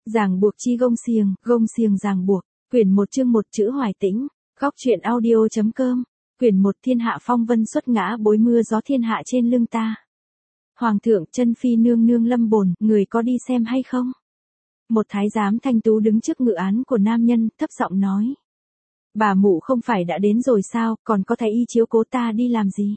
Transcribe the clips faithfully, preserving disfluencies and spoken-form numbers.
Ràng buộc chi gông xiềng, gông xiềng ràng buộc. Quyển một chương một chữ Hoài Tĩnh. Góc truyện audio.com. Quyển một Thiên hạ phong vân xuất ngã bối mưa gió thiên hạ trên lưng ta. Hoàng thượng chân phi nương nương lâm bồn, người có đi xem hay không? Một thái giám thanh tú đứng trước ngự án của nam nhân, thấp giọng nói. Bà mụ không phải đã đến rồi sao, còn có thái y chiếu cố ta đi làm gì?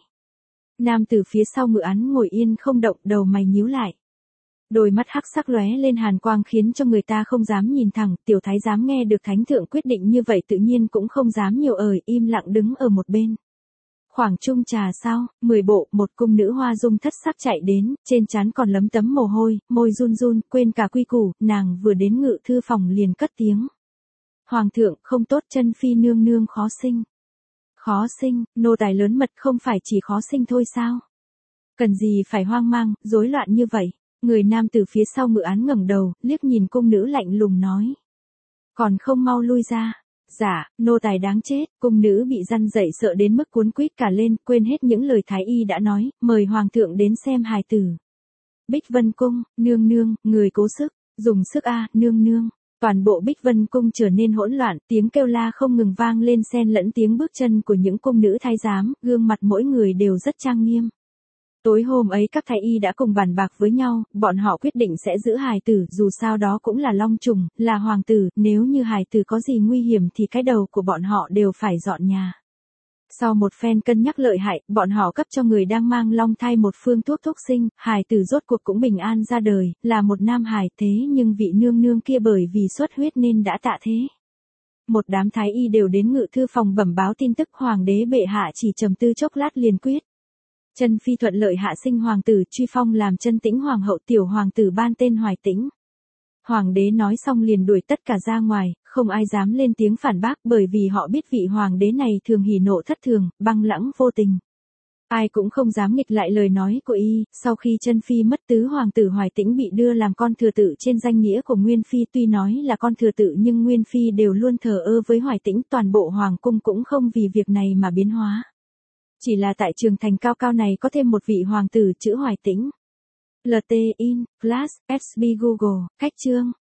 Nam từ phía sau ngự án ngồi yên không động, đầu mày nhíu lại. Đôi mắt hắc sắc lóe lên hàn quang khiến cho người ta không dám nhìn thẳng, tiểu thái giám nghe được thánh thượng quyết định như vậy tự nhiên cũng không dám nhiều ời, im lặng đứng ở một bên. Khoảng chung trà sau, mười bộ, một cung nữ hoa dung thất sắc chạy đến, trên trán còn lấm tấm mồ hôi, môi run run, quên cả quy củ, nàng vừa đến ngự thư phòng liền cất tiếng. Hoàng thượng, không tốt, chân phi nương nương khó sinh. Khó sinh, nô tài lớn mật không phải chỉ khó sinh thôi sao? Cần gì phải hoang mang, rối loạn như vậy? Người nam từ phía sau ngự án ngẩng đầu, liếc nhìn cung nữ lạnh lùng nói. Còn không mau lui ra. Dạ, nô tài đáng chết, cung nữ bị răn dậy sợ đến mức cuốn quýt cả lên, quên hết những lời thái y đã nói, mời hoàng thượng đến xem hài tử. Bích Vân Cung, nương nương, người cố sức, dùng sức a, nương nương. Toàn bộ Bích Vân Cung trở nên hỗn loạn, tiếng kêu la không ngừng vang lên xen lẫn tiếng bước chân của những cung nữ thái giám, gương mặt mỗi người đều rất trang nghiêm. Tối hôm ấy các thái y đã cùng bàn bạc với nhau, bọn họ quyết định sẽ giữ hài tử, dù sao đó cũng là long trùng, là hoàng tử, nếu như hài tử có gì nguy hiểm thì cái đầu của bọn họ đều phải dọn nhà. Sau một phen cân nhắc lợi hại, bọn họ cấp cho người đang mang long thai một phương thuốc thuốc sinh, hài tử rốt cuộc cũng bình an ra đời, là một nam hài, thế nhưng vị nương nương kia bởi vì xuất huyết nên đã tạ thế. Một đám thái y đều đến ngự thư phòng bẩm báo tin tức, hoàng đế bệ hạ chỉ trầm tư chốc lát liền quyết. Chân phi thuận lợi hạ sinh hoàng tử, truy phong làm Chân Tĩnh hoàng hậu, tiểu hoàng tử ban tên Hoài Tĩnh. Hoàng đế nói xong liền đuổi tất cả ra ngoài, không ai dám lên tiếng phản bác bởi vì họ biết vị hoàng đế này thường hỉ nộ thất thường, băng lãnh vô tình. Ai cũng không dám nghịch lại lời nói của y, sau khi Chân phi mất tứ hoàng tử Hoài Tĩnh bị đưa làm con thừa tự trên danh nghĩa của Nguyên phi, tuy nói là con thừa tự nhưng Nguyên phi đều luôn thờ ơ với Hoài Tĩnh, toàn bộ hoàng cung cũng không vì việc này mà biến hóa. Chỉ là tại trường thành cao cao này có thêm một vị hoàng tử chữ Hoài Tĩnh. lờ tê in, Flash, ét bê Google, cách chương.